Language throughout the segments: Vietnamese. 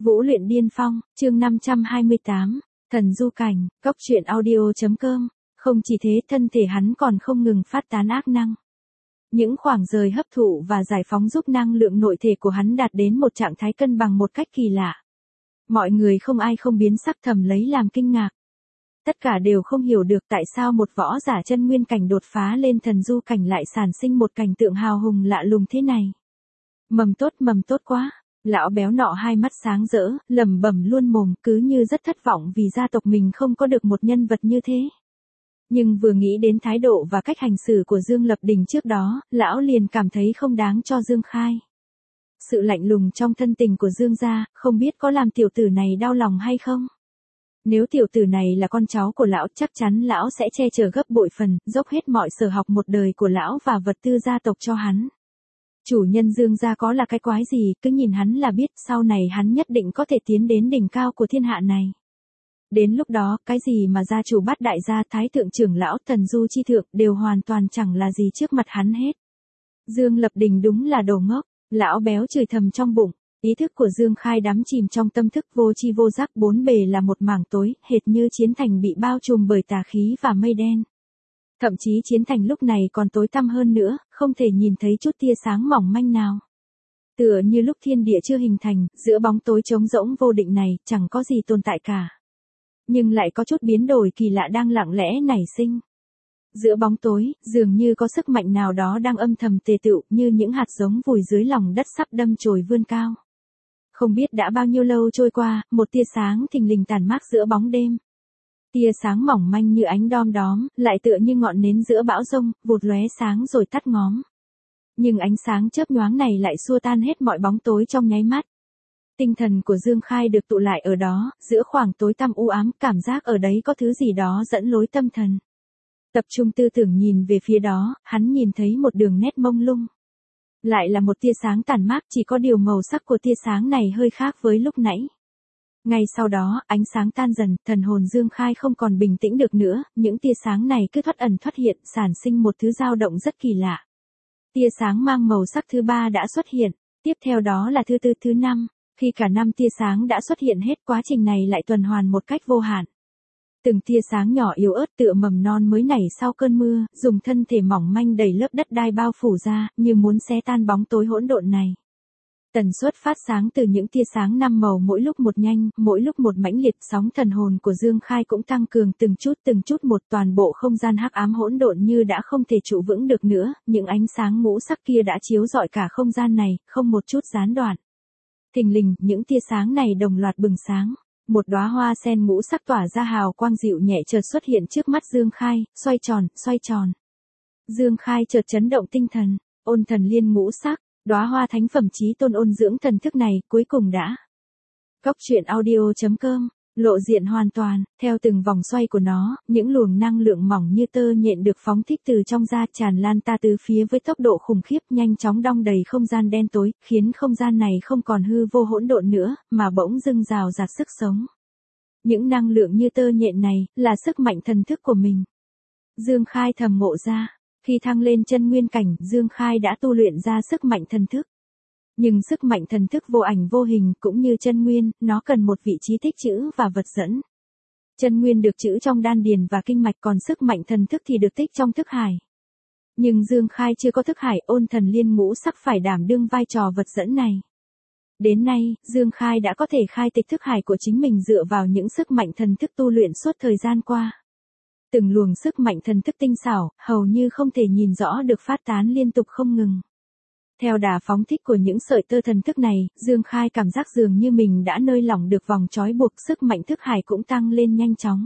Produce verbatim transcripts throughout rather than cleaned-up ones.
Vũ luyện điên phong, chương năm trăm hai mươi tám, thần du cảnh, cốc truyện audio.com. Không chỉ thế, thân thể hắn còn không ngừng phát tán ác năng. Những khoảng rời hấp thụ và giải phóng giúp năng lượng nội thể của hắn đạt đến một trạng thái cân bằng một cách kỳ lạ. Mọi người không ai không biến sắc thầm lấy làm kinh ngạc. Tất cả đều không hiểu được tại sao một võ giả chân nguyên cảnh đột phá lên thần du cảnh lại sản sinh một cảnh tượng hào hùng lạ lùng thế này. Mầm tốt mầm tốt quá. Lão béo nọ hai mắt sáng rỡ, lẩm bẩm luôn mồm, cứ như rất thất vọng vì gia tộc mình không có được một nhân vật như thế. Nhưng vừa nghĩ đến thái độ và cách hành xử của Dương Lập Đình trước đó, lão liền cảm thấy không đáng cho Dương Khai. Sự lạnh lùng trong thân tình của Dương gia, không biết có làm tiểu tử này đau lòng hay không? Nếu tiểu tử này là con cháu của lão, chắc chắn lão sẽ che chở gấp bội phần, dốc hết mọi sở học một đời của lão và vật tư gia tộc cho hắn. Chủ nhân Dương gia có là cái quái gì, cứ nhìn hắn là biết sau này hắn nhất định có thể tiến đến đỉnh cao của thiên hạ này. Đến lúc đó, cái gì mà gia chủ bát đại gia, thái thượng trưởng lão, thần du chi thượng đều hoàn toàn chẳng là gì trước mặt hắn hết. Dương Lập Đình đúng là đồ ngốc, lão béo chửi thầm trong bụng, ý thức của Dương Khai đắm chìm trong tâm thức vô tri vô giác, bốn bề là một mảng tối, hệt như chiến thành bị bao trùm bởi tà khí và mây đen. Thậm chí chiến thành lúc này còn tối tăm hơn nữa, không thể nhìn thấy chút tia sáng mỏng manh nào. Tựa như lúc thiên địa chưa hình thành, giữa bóng tối trống rỗng vô định này, chẳng có gì tồn tại cả. Nhưng lại có chút biến đổi kỳ lạ đang lặng lẽ nảy sinh. Giữa bóng tối, dường như có sức mạnh nào đó đang âm thầm tề tựu, như những hạt giống vùi dưới lòng đất sắp đâm chồi vươn cao. Không biết đã bao nhiêu lâu trôi qua, một tia sáng thình lình tàn mát giữa bóng đêm. Tia sáng mỏng manh như ánh đom đóm, lại tựa như ngọn nến giữa bão giông, vụt lóe sáng rồi tắt ngóm. Nhưng ánh sáng chớp nhoáng này lại xua tan hết mọi bóng tối trong nháy mắt. Tinh thần của Dương Khai được tụ lại ở đó, giữa khoảng tối tăm u ám, cảm giác ở đấy có thứ gì đó dẫn lối tâm thần. Tập trung tư tưởng nhìn về phía đó, hắn nhìn thấy một đường nét mông lung. Lại là một tia sáng tàn mát, chỉ có điều màu sắc của tia sáng này hơi khác với lúc nãy. Ngay sau đó, ánh sáng tan dần, thần hồn Dương Khai không còn bình tĩnh được nữa, những tia sáng này cứ thoát ẩn thoát hiện, sản sinh một thứ dao động rất kỳ lạ. Tia sáng mang màu sắc thứ ba đã xuất hiện, tiếp theo đó là thứ tư, thứ năm, khi cả năm tia sáng đã xuất hiện hết, quá trình này lại tuần hoàn một cách vô hạn. Từng tia sáng nhỏ yếu ớt tựa mầm non mới nảy sau cơn mưa, dùng thân thể mỏng manh đầy lớp đất đai bao phủ ra, như muốn xé tan bóng tối hỗn độn này. Tần suất phát sáng từ những tia sáng năm màu mỗi lúc một nhanh, mỗi lúc một mãnh liệt, sóng thần hồn của Dương Khai cũng tăng cường từng chút từng chút một, toàn bộ không gian hắc ám hỗn độn như đã không thể trụ vững được nữa, những ánh sáng ngũ sắc kia đã chiếu rọi cả không gian này, không một chút gián đoạn. Thình lình, những tia sáng này đồng loạt bừng sáng. Một đóa hoa sen ngũ sắc tỏa ra hào quang dịu nhẹ chợt xuất hiện trước mắt Dương Khai, xoay tròn, xoay tròn. Dương Khai chợt chấn động tinh thần, ôn thần liên ngũ sắc, đóa hoa thánh phẩm chí tôn ôn dưỡng thần thức này, cuối cùng đã. Cốc truyện audio.com, lộ diện hoàn toàn, theo từng vòng xoay của nó, những luồng năng lượng mỏng như tơ nhện được phóng thích từ trong ra tràn lan ta tứ phía với tốc độ khủng khiếp, nhanh chóng đong đầy không gian đen tối, khiến không gian này không còn hư vô hỗn độn nữa, mà bỗng dưng rào rạt sức sống. Những năng lượng như tơ nhện này, là sức mạnh thần thức của mình. Dương Khai thầm ngộ ra, khi thăng lên chân nguyên cảnh, Dương Khai đã tu luyện ra sức mạnh thần thức. Nhưng sức mạnh thần thức vô ảnh vô hình cũng như chân nguyên, nó cần một vị trí tích trữ và vật dẫn. Chân nguyên được trữ trong đan điền và kinh mạch, còn sức mạnh thần thức thì được tích trong thức hải. Nhưng Dương Khai chưa có thức hải, ôn thần liên ngũ sắc phải đảm đương vai trò vật dẫn này. Đến nay, Dương Khai đã có thể khai tịch thức hải của chính mình dựa vào những sức mạnh thần thức tu luyện suốt thời gian qua. Từng luồng sức mạnh thần thức tinh xảo, hầu như không thể nhìn rõ được phát tán liên tục không ngừng. Theo đà phóng thích của những sợi tơ thần thức này, Dương Khai cảm giác dường như mình đã nới lỏng được vòng trói buộc, sức mạnh thức hải cũng tăng lên nhanh chóng.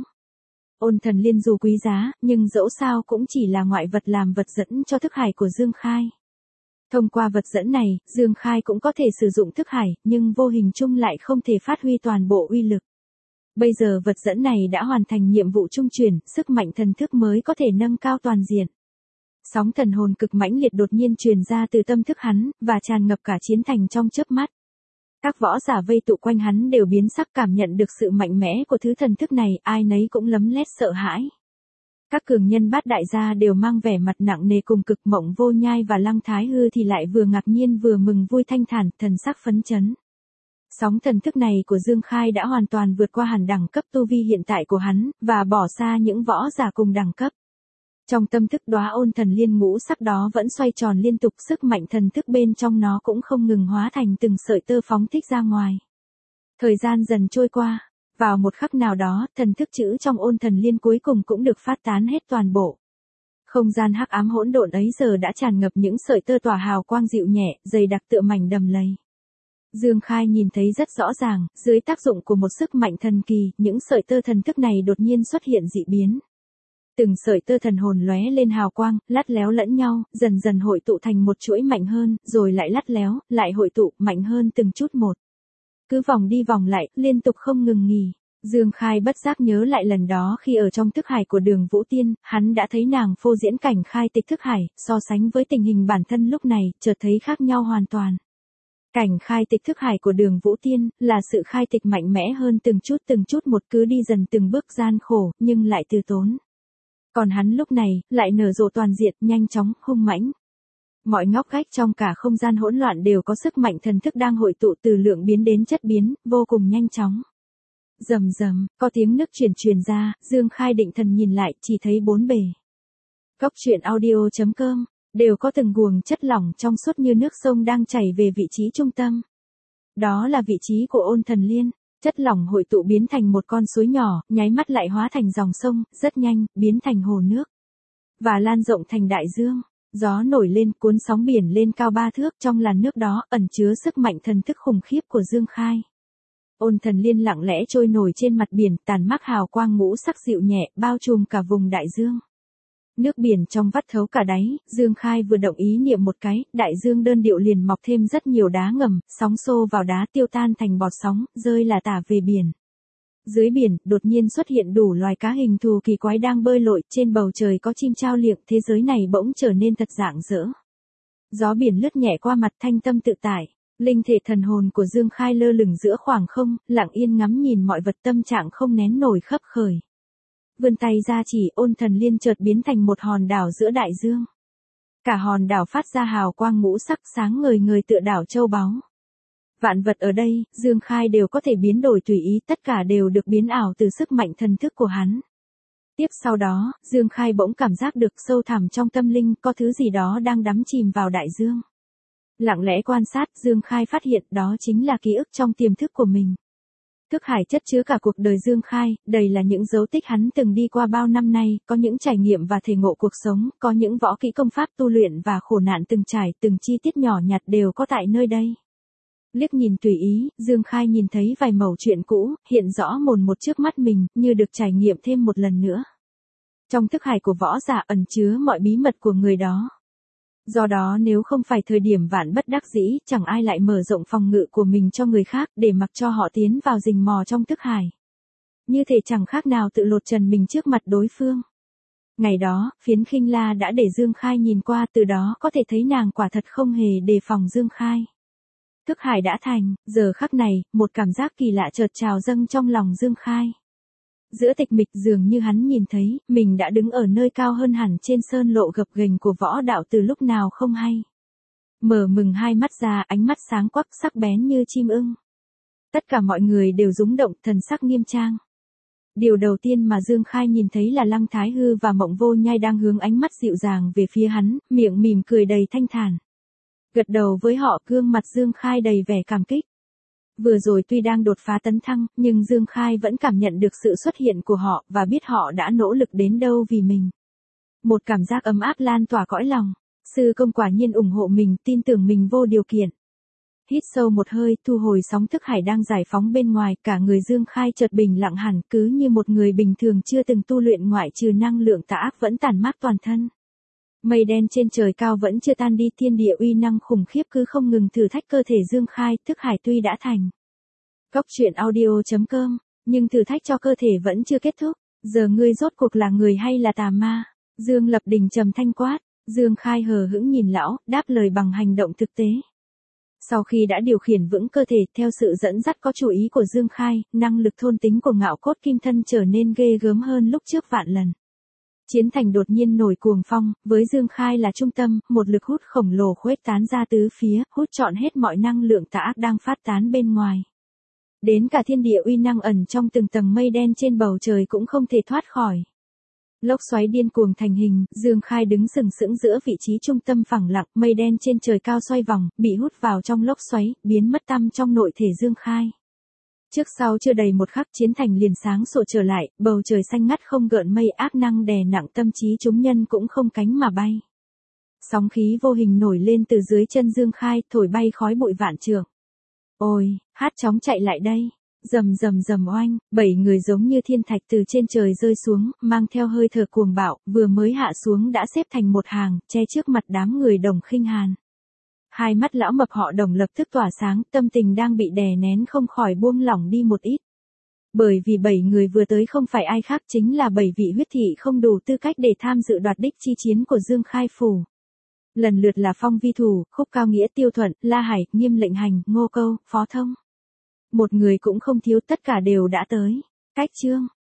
Ôn thần liên dù quý giá, nhưng dẫu sao cũng chỉ là ngoại vật làm vật dẫn cho thức hải của Dương Khai. Thông qua vật dẫn này, Dương Khai cũng có thể sử dụng thức hải, nhưng vô hình chung lại không thể phát huy toàn bộ uy lực. Bây giờ vật dẫn này đã hoàn thành nhiệm vụ trung chuyển, sức mạnh thần thức mới có thể nâng cao toàn diện. Sóng thần hồn cực mãnh liệt đột nhiên truyền ra từ tâm thức hắn, và tràn ngập cả chiến thành trong chớp mắt. Các võ giả vây tụ quanh hắn đều biến sắc, cảm nhận được sự mạnh mẽ của thứ thần thức này, ai nấy cũng lấm lét sợ hãi. Các cường nhân bát đại gia đều mang vẻ mặt nặng nề, cùng Cực Mộng Vô Nhai và Lăng Thái Hư thì lại vừa ngạc nhiên vừa mừng vui thanh thản, thần sắc phấn chấn. Sóng thần thức này của Dương Khai đã hoàn toàn vượt qua hẳn đẳng cấp tu vi hiện tại của hắn, và bỏ xa những võ giả cùng đẳng cấp. Trong tâm thức đóa ôn thần liên ngũ sắc đó vẫn xoay tròn liên tục, sức mạnh thần thức bên trong nó cũng không ngừng hóa thành từng sợi tơ phóng thích ra ngoài. Thời gian dần trôi qua, vào một khắc nào đó, thần thức chữ trong ôn thần liên cuối cùng cũng được phát tán hết toàn bộ. Không gian hắc ám hỗn độn ấy giờ đã tràn ngập những sợi tơ tỏa hào quang dịu nhẹ, dày đặc tựa mảnh đầm lầy. Dương Khai nhìn thấy rất rõ ràng, dưới tác dụng của một sức mạnh thần kỳ, những sợi tơ thần thức này đột nhiên xuất hiện dị biến. Từng sợi tơ thần hồn lóe lên hào quang, lắt léo lẫn nhau, dần dần hội tụ thành một chuỗi mạnh hơn, rồi lại lắt léo, lại hội tụ, mạnh hơn từng chút một. Cứ vòng đi vòng lại, liên tục không ngừng nghỉ. Dương Khai bất giác nhớ lại lần đó khi ở trong thức hải của Đường Vũ Tiên, hắn đã thấy nàng phô diễn cảnh khai tịch thức hải, so sánh với tình hình bản thân lúc này, chợt thấy khác nhau hoàn toàn. Cảnh khai tịch thức hải của Đường Vũ Tiên, là sự khai tịch mạnh mẽ hơn từng chút từng chút một, cứ đi dần từng bước gian khổ, nhưng lại từ tốn. Còn hắn lúc này, lại nở rộ toàn diện, nhanh chóng, hung mãnh. Mọi ngóc ngách trong cả không gian hỗn loạn đều có sức mạnh thần thức đang hội tụ từ lượng biến đến chất biến, vô cùng nhanh chóng. Rầm rầm, có tiếng nước truyền truyền ra, Dương Khai định thần nhìn lại, chỉ thấy bốn bề. Cốc truyện audio chấm com, đều có từng guồng chất lỏng trong suốt như nước sông đang chảy về vị trí trung tâm. Đó là vị trí của ôn thần liên. Chất lỏng hội tụ biến thành một con suối nhỏ, nháy mắt lại hóa thành dòng sông, rất nhanh, biến thành hồ nước. Và lan rộng thành đại dương. Gió nổi lên, cuốn sóng biển lên cao ba thước, trong làn nước đó, ẩn chứa sức mạnh thần thức khủng khiếp của Dương Khai. Ôn thần liên lặng lẽ trôi nổi trên mặt biển, tàn mác hào quang ngũ sắc dịu nhẹ, bao trùm cả vùng đại dương. Nước biển trong vắt thấu cả đáy, Dương Khai vừa động ý niệm một cái, đại dương đơn điệu liền mọc thêm rất nhiều đá ngầm, sóng xô vào đá tiêu tan thành bọt sóng, rơi là tả về biển. Dưới biển, đột nhiên xuất hiện đủ loài cá hình thù kỳ quái đang bơi lội, trên bầu trời có chim chao liệng, thế giới này bỗng trở nên thật rạng rỡ. Gió biển lướt nhẹ qua mặt, thanh tâm tự tại. Linh thể thần hồn của Dương Khai lơ lửng giữa khoảng không, lặng yên ngắm nhìn mọi vật, tâm trạng không nén nổi khấp khởi. Vươn tay ra chỉ, ôn thần liên chợt biến thành một hòn đảo giữa đại dương. Cả hòn đảo phát ra hào quang ngũ sắc sáng ngời ngời tựa đảo châu báu. Vạn vật ở đây, Dương Khai đều có thể biến đổi tùy ý, tất cả đều được biến ảo từ sức mạnh thần thức của hắn. Tiếp sau đó, Dương Khai bỗng cảm giác được sâu thẳm trong tâm linh có thứ gì đó đang đắm chìm vào đại dương. Lặng lẽ quan sát, Dương Khai phát hiện đó chính là ký ức trong tiềm thức của mình. Thức hải chất chứa cả cuộc đời Dương Khai, đầy là những dấu tích hắn từng đi qua bao năm nay, có những trải nghiệm và thể ngộ cuộc sống, có những võ kỹ công pháp tu luyện và khổ nạn từng trải, từng chi tiết nhỏ nhặt đều có tại nơi đây. Liếc nhìn tùy ý, Dương Khai nhìn thấy vài mẩu chuyện cũ, hiện rõ mồn một trước mắt mình, như được trải nghiệm thêm một lần nữa. Trong thức hải của võ giả ẩn chứa mọi bí mật của người đó. Do đó nếu không phải thời điểm vạn bất đắc dĩ, chẳng ai lại mở rộng phòng ngự của mình cho người khác, để mặc cho họ tiến vào rình mò trong thức hải. Như thể chẳng khác nào tự lột trần mình trước mặt đối phương. Ngày đó, Phiến Khinh La đã để Dương Khai nhìn qua, từ đó có thể thấy nàng quả thật không hề đề phòng Dương Khai. Thức hải đã thành, giờ khắc này, một cảm giác kỳ lạ chợt trào dâng trong lòng Dương Khai. Giữa tịch mịch dường như hắn nhìn thấy, mình đã đứng ở nơi cao hơn hẳn trên sơn lộ gập ghềnh của võ đạo từ lúc nào không hay. Mở mừng hai mắt ra, ánh mắt sáng quắc sắc bén như chim ưng. Tất cả mọi người đều rúng động, thần sắc nghiêm trang. Điều đầu tiên mà Dương Khai nhìn thấy là Lăng Thái Hư và Mộng Vô Nhai đang hướng ánh mắt dịu dàng về phía hắn, miệng mỉm cười đầy thanh thản. Gật đầu với họ, gương mặt Dương Khai đầy vẻ cảm kích. Vừa rồi tuy đang đột phá tấn thăng, nhưng Dương Khai vẫn cảm nhận được sự xuất hiện của họ, và biết họ đã nỗ lực đến đâu vì mình. Một cảm giác ấm áp lan tỏa cõi lòng. Sư công quả nhiên ủng hộ mình, tin tưởng mình vô điều kiện. Hít sâu một hơi, thu hồi sóng thức hải đang giải phóng bên ngoài, cả người Dương Khai chợt bình lặng hẳn, cứ như một người bình thường chưa từng tu luyện, ngoại trừ năng lượng tà ác vẫn tản mát toàn thân. Mây đen trên trời cao vẫn chưa tan đi, thiên địa uy năng khủng khiếp cứ không ngừng thử thách cơ thể Dương Khai, thức hải tuy đã thành. Cốc truyện audio chấm com, nhưng thử thách cho cơ thể vẫn chưa kết thúc. Giờ ngươi rốt cuộc là người hay là tà ma? Dương Lập Đình trầm thanh quát. Dương Khai hờ hững nhìn lão, đáp lời bằng hành động thực tế. Sau khi đã điều khiển vững cơ thể theo sự dẫn dắt có chủ ý của Dương Khai, năng lực thôn tính của ngạo cốt kim thân trở nên ghê gớm hơn lúc trước vạn lần. Chiến thành đột nhiên nổi cuồng phong, với Dương Khai là trung tâm, một lực hút khổng lồ khuếch tán ra tứ phía, hút trọn hết mọi năng lượng tà ác đang phát tán bên ngoài. Đến cả thiên địa uy năng ẩn trong từng tầng mây đen trên bầu trời cũng không thể thoát khỏi. Lốc xoáy điên cuồng thành hình, Dương Khai đứng sừng sững giữa vị trí trung tâm phẳng lặng, mây đen trên trời cao xoay vòng, bị hút vào trong lốc xoáy, biến mất tăm trong nội thể Dương Khai. Trước sau chưa đầy một khắc chiến thành liền sáng sủa trở lại, bầu trời xanh ngắt không gợn mây, ác năng đè nặng tâm trí chúng nhân cũng không cánh mà bay. Sóng khí vô hình nổi lên từ dưới chân Dương Khai, thổi bay khói bụi vạn trượng. Ôi, hát chóng chạy lại đây. Rầm rầm rầm oanh, bảy người giống như thiên thạch từ trên trời rơi xuống, mang theo hơi thở cuồng bạo, vừa mới hạ xuống đã xếp thành một hàng, che trước mặt đám người Đồng Khinh Hàn. Hai mắt lão mập họ Đồng lập tức tỏa sáng, tâm tình đang bị đè nén không khỏi buông lỏng đi một ít. Bởi vì bảy người vừa tới không phải ai khác, chính là bảy vị huyết thị không đủ tư cách để tham dự đoạt đích chi chiến của Dương Khai Phủ. Lần lượt là Phong Vi Thủ, Khúc Cao Nghĩa, Tiêu Thuận, La Hải, Nghiêm Lệnh Hành, Ngô Câu, Phó Thông. Một người cũng không thiếu, tất cả đều đã tới. Cách chương